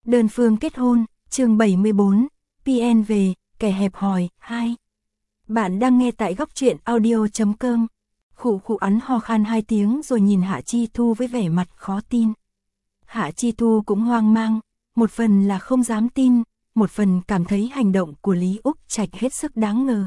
Đơn phương kết hôn, chương 74, PN về, kẻ hẹp hòi, 2. Bạn đang nghe tại góc truyện audio.com. Khụ khụ ắn ho khan 2 tiếng rồi nhìn Hạ Chi Thu với vẻ mặt khó tin. Hạ Chi Thu cũng hoang mang, một phần là không dám tin, một phần cảm thấy hành động của Lý Úc Trạch hết sức đáng ngờ.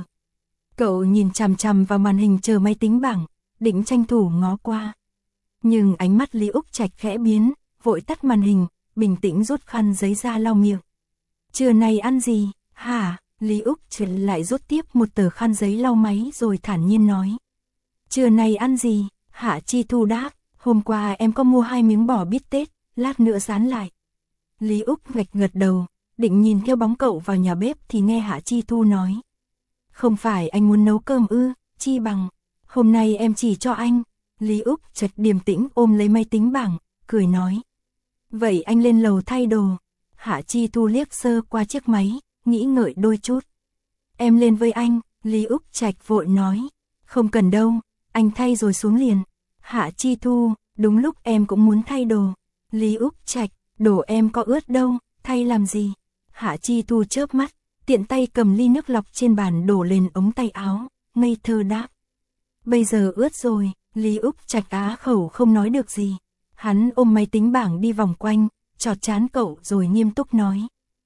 Cậu nhìn chằm chằm vào màn hình chờ máy tính bảng, định tranh thủ ngó qua. Nhưng ánh mắt Lý Úc Trạch khẽ biến, vội tắt màn hình, bình tĩnh rút khăn giấy ra lau miệng. Trưa nay ăn gì, hả? Lý Úc Trạch lại rút tiếp một tờ khăn giấy lau máy rồi thản nhiên nói. Trưa nay ăn gì? Hạ Chi Thu đáp, hôm qua em có mua 2 miếng bò bít tết, lát nữa rán lại. Lý Úc gật đầu, định nhìn theo bóng cậu vào nhà bếp thì nghe Hạ Chi Thu nói. Không phải anh muốn nấu cơm ư, chi bằng, hôm nay em chỉ cho anh. Lý Úc Trạch điềm tĩnh ôm lấy máy tính bảng, cười nói. Vậy anh lên lầu thay đồ. Hạ Chi Thu liếc sơ qua chiếc máy, nghĩ ngợi đôi chút. Em lên với anh, Lý Úc Trạch vội nói. Không cần đâu, anh thay rồi xuống liền. Hạ Chi Thu, đúng lúc em cũng muốn thay đồ. Lý Úc Trạch, đồ em có ướt đâu, thay làm gì? Hạ Chi Thu chớp mắt, tiện tay cầm ly nước lọc trên bàn đổ lên ống tay áo, ngây thơ đáp. Bây giờ ướt rồi, Lý Úc Trạch á khẩu không nói được gì. Hắn ôm máy tính bảng đi vòng quanh, chọt chán cậu rồi nghiêm túc nói.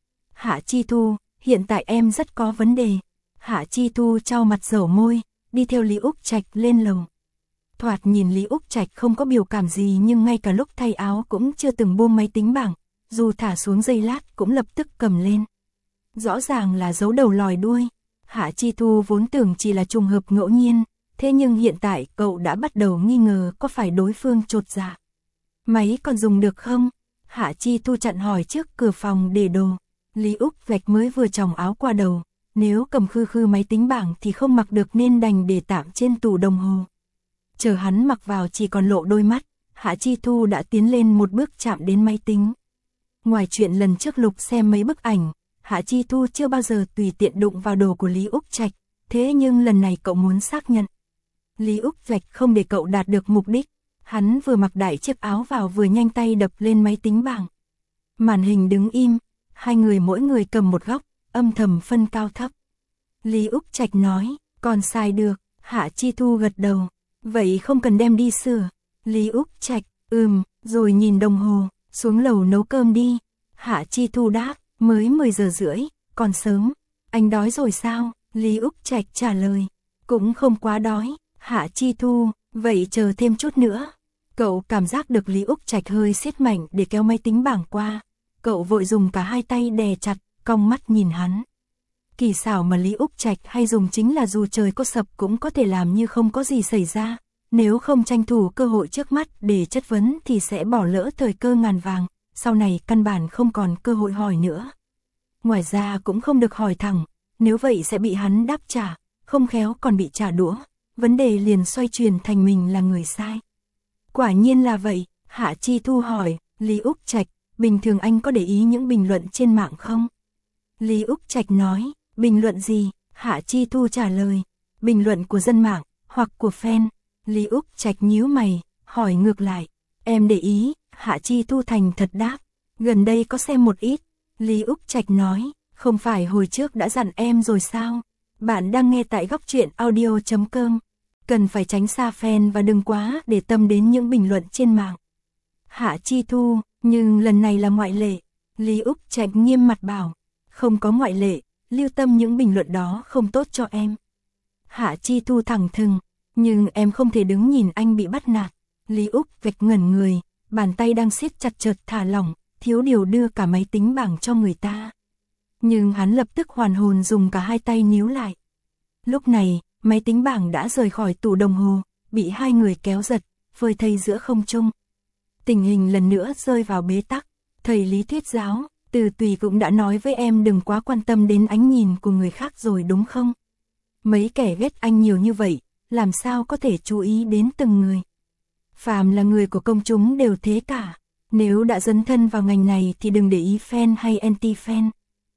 Hạ Chi Thu, hiện tại em rất có vấn đề. Hạ Chi Thu trao mặt dẩu môi, đi theo Lý Úc Trạch lên lầu. Thoạt nhìn Lý Úc Trạch không có biểu cảm gì nhưng ngay cả lúc thay áo cũng chưa từng buông máy tính bảng, dù thả xuống giây lát cũng lập tức cầm lên. Rõ ràng là giấu đầu lòi đuôi. Hạ Chi Thu vốn tưởng chỉ là trùng hợp ngẫu nhiên, thế nhưng hiện tại cậu đã bắt đầu nghi ngờ có phải đối phương chột dạ. Máy còn dùng được không? Hạ Chi Thu chặn hỏi trước cửa phòng để đồ. Lý Úc Trạch mới vừa chòng áo qua đầu, nếu cầm khư khư máy tính bảng thì không mặc được nên đành để tạm trên tủ đồng hồ. Chờ hắn mặc vào chỉ còn lộ đôi mắt, Hạ Chi Thu đã tiến lên một bước chạm đến máy tính. Ngoài chuyện lần trước lục xem mấy bức ảnh, Hạ Chi Thu chưa bao giờ tùy tiện đụng vào đồ của Lý Úc Trạch, thế nhưng lần này cậu muốn xác nhận. Lý Úc Trạch không để cậu đạt được mục đích, hắn vừa mặc đại chiếc áo vào vừa nhanh tay đập lên máy tính bảng. Màn hình đứng im, hai người mỗi người cầm một góc, âm thầm phân cao thấp. Lý Úc Trạch nói, còn xài được, Hạ Chi Thu gật đầu, vậy không cần đem đi sửa. Lý Úc Trạch, rồi nhìn đồng hồ, xuống lầu nấu cơm đi. Hạ Chi Thu đáp, mới 10 giờ rưỡi, còn sớm. Anh đói rồi sao? Lý Úc Trạch trả lời, cũng không quá đói. Hạ Chi Thu, vậy chờ thêm chút nữa. Cậu cảm giác được Lý Úc Trạch hơi siết mạnh để kéo máy tính bảng qua. Cậu vội dùng cả hai tay đè chặt, cong mắt nhìn hắn. Kỳ xảo mà Lý Úc Trạch hay dùng chính là dù trời có sập cũng có thể làm như không có gì xảy ra. Nếu không tranh thủ cơ hội trước mắt để chất vấn thì sẽ bỏ lỡ thời cơ ngàn vàng, sau này căn bản không còn cơ hội hỏi nữa. Ngoài ra cũng không được hỏi thẳng, nếu vậy sẽ bị hắn đáp trả, không khéo còn bị trả đũa. Vấn đề liền xoay chuyển thành mình là người sai. Quả nhiên là vậy, Hạ Chi Thu hỏi, Lý Úc Trạch, bình thường anh có để ý những bình luận trên mạng không? Lý Úc Trạch nói, bình luận gì? Hạ Chi Thu trả lời, bình luận của dân mạng, hoặc của fan. Lý Úc Trạch nhíu mày, hỏi ngược lại, em để ý? Hạ Chi Thu thành thật đáp, gần đây có xem một ít. Lý Úc Trạch nói, không phải hồi trước đã dặn em rồi sao? Bạn đang nghe tại góc truyện audio.com. Cần phải tránh xa fan và đừng quá để tâm đến những bình luận trên mạng. Hạ Chi Thu, nhưng lần này là ngoại lệ. Lý Úc Trạch nghiêm mặt bảo, không có ngoại lệ, lưu tâm những bình luận đó không tốt cho em. Hạ Chi Thu thẳng thừng, nhưng em không thể đứng nhìn anh bị bắt nạt. Lý Úc Trạch ngẩn người, bàn tay đang siết chặt chợt thả lỏng, thiếu điều đưa cả máy tính bảng cho người ta. Nhưng hắn lập tức hoàn hồn dùng cả hai tay níu lại. Lúc này, máy tính bảng đã rời khỏi tủ đồng hồ, bị hai người kéo giật, phơi thây giữa không trung. Tình hình lần nữa rơi vào bế tắc. Thầy lý thuyết giáo, Từ Tùy cũng đã nói với em đừng quá quan tâm đến ánh nhìn của người khác rồi đúng không? Mấy kẻ ghét anh nhiều như vậy, làm sao có thể chú ý đến từng người? Phàm là người của công chúng đều thế cả. Nếu đã dấn thân vào ngành này thì đừng để ý fan hay anti-fan.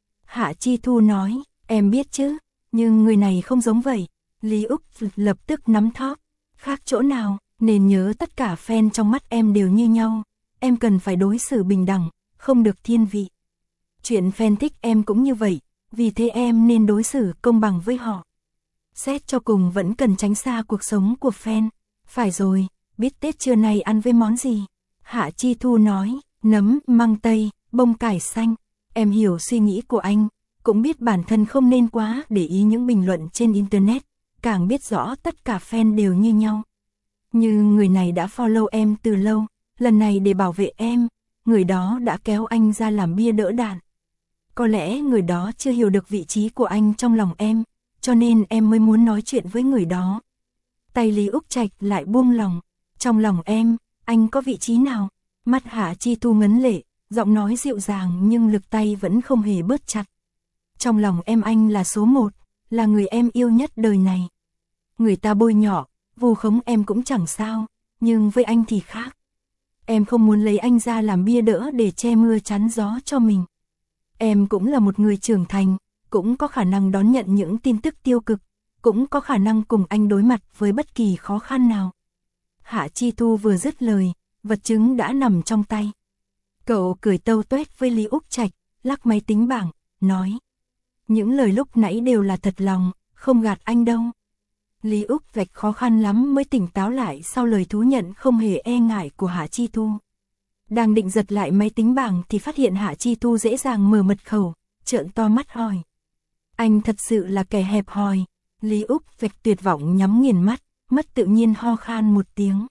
Hạ Chi Thu nói, em biết chứ, nhưng người này không giống vậy. Lý Úc lập tức nắm thóp, khác chỗ nào, nên nhớ tất cả fan trong mắt em đều như nhau. Em cần phải đối xử bình đẳng, không được thiên vị. Chuyện fan thích em cũng như vậy, vì thế em nên đối xử công bằng với họ. Xét cho cùng vẫn cần tránh xa cuộc sống của fan. Phải rồi, biết Tết trưa nay ăn với món gì? Hạ Chi Thu nói, nấm, măng tây, bông cải xanh. Em hiểu suy nghĩ của anh, cũng biết bản thân không nên quá để ý những bình luận trên Internet, càng biết rõ tất cả fan đều như nhau. Như người này đã follow em từ lâu, lần này để bảo vệ em, người đó đã kéo anh ra làm bia đỡ đạn. Có lẽ người đó chưa hiểu được vị trí của anh trong lòng em, cho nên em mới muốn nói chuyện với người đó. Tay Lý Úc Trạch lại buông lòng, trong lòng em, anh có vị trí nào? Mắt Hạ Chi Thu ngấn lệ, giọng nói dịu dàng nhưng lực tay vẫn không hề bớt chặt. Trong lòng em anh là số 1, là người em yêu nhất đời này. Người ta bôi nhọ, vu khống em cũng chẳng sao, nhưng với anh thì khác. Em không muốn lấy anh ra làm bia đỡ để che mưa chắn gió cho mình. Em cũng là một người trưởng thành, cũng có khả năng đón nhận những tin tức tiêu cực, cũng có khả năng cùng anh đối mặt với bất kỳ khó khăn nào. Hạ Chi Thu vừa dứt lời, vật chứng đã nằm trong tay. Cậu cười tâu tuét với Lý Úc Trạch, lắc máy tính bảng, nói. Những lời lúc nãy đều là thật lòng, không gạt anh đâu. Lý Úc Trạch khó khăn lắm mới tỉnh táo lại sau lời thú nhận không hề e ngại của Hạ Chi Thu. Đang định giật lại máy tính bảng thì phát hiện Hạ Chi Thu dễ dàng mở mật khẩu, trợn to mắt hỏi. Anh thật sự là kẻ hẹp hòi. Lý Úc Trạch tuyệt vọng nhắm nghiền mắt, mất tự nhiên ho khan một tiếng.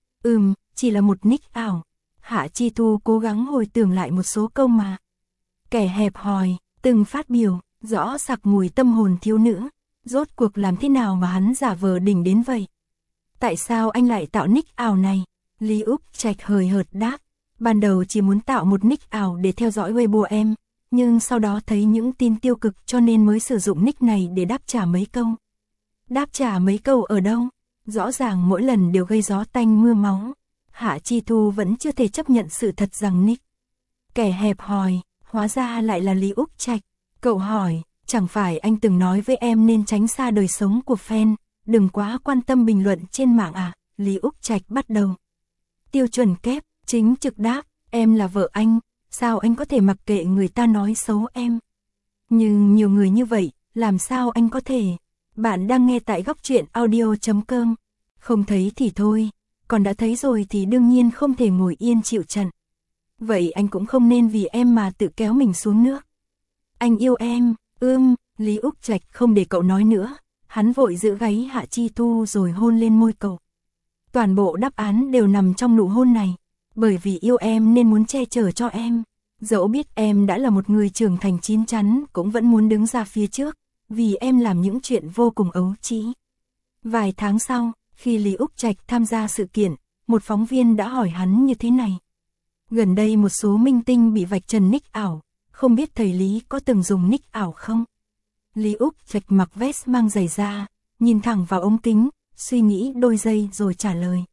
Chỉ là một nick ảo. Hạ Chi Thu cố gắng hồi tưởng lại một số câu mà. Kẻ hẹp hòi, từng phát biểu, rõ sặc mùi tâm hồn thiếu nữ. Rốt cuộc làm thế nào mà hắn giả vờ đỉnh đến vậy? Tại sao anh lại tạo nick ảo này? Lý Úc Trạch hời hợt đáp. Ban đầu chỉ muốn tạo một nick ảo để theo dõi Weibo em, nhưng sau đó thấy những tin tiêu cực cho nên mới sử dụng nick này để đáp trả mấy câu. Đáp trả mấy câu ở đâu? Rõ ràng mỗi lần đều gây gió tanh mưa máu. Hạ Chi Thu vẫn chưa thể chấp nhận sự thật rằng nick kẻ hẹp hòi, hóa ra lại là Lý Úc Trạch. Cậu hỏi, chẳng phải anh từng nói với em nên tránh xa đời sống của fan, đừng quá quan tâm bình luận trên mạng à? Lý Úc Trạch bắt đầu. Tiêu chuẩn kép, chính trực đáp, em là vợ anh, sao anh có thể mặc kệ người ta nói xấu em? Nhưng nhiều người như vậy, làm sao anh có thể? Bạn đang nghe tại góc truyện audio.com. Không thấy thì thôi, còn đã thấy rồi thì đương nhiên không thể ngồi yên chịu trận. Vậy anh cũng không nên vì em mà tự kéo mình xuống nước. Anh yêu em, Lý Úc Trạch không để cậu nói nữa, hắn vội giữ gáy Hạ Chi Thu rồi hôn lên môi cậu. Toàn bộ đáp án đều nằm trong nụ hôn này, bởi vì yêu em nên muốn che chở cho em. Dẫu biết em đã là một người trưởng thành chín chắn cũng vẫn muốn đứng ra phía trước, vì em làm những chuyện vô cùng ấu trĩ. Vài tháng sau, khi Lý Úc Trạch tham gia sự kiện, một phóng viên đã hỏi hắn như thế này. Gần đây một số minh tinh bị vạch trần nick ảo, không biết thầy Lý có từng dùng nick ảo không? Lý Úc Trạch mặc vest mang giày da, nhìn thẳng vào ống kính, suy nghĩ đôi giây rồi trả lời.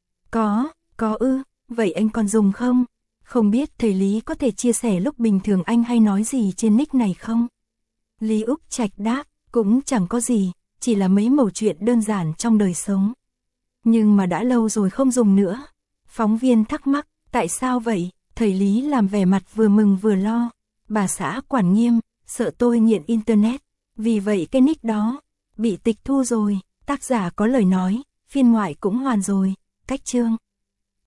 Có vậy anh còn dùng không? Không biết thầy Lý có thể chia sẻ lúc bình thường anh hay nói gì trên nick này không? Lý Úc Trạch đáp, cũng chẳng có gì, chỉ là mấy mẩu chuyện đơn giản trong đời sống. Nhưng mà đã lâu rồi không dùng nữa. Phóng viên thắc mắc, tại sao vậy? Thầy Lý làm vẻ mặt vừa mừng vừa lo. Bà xã quản nghiêm, sợ tôi nghiện Internet. Vì vậy cái nick đó bị tịch thu rồi. Tác giả có lời nói, phiên ngoại cũng hoàn rồi. Cách chương.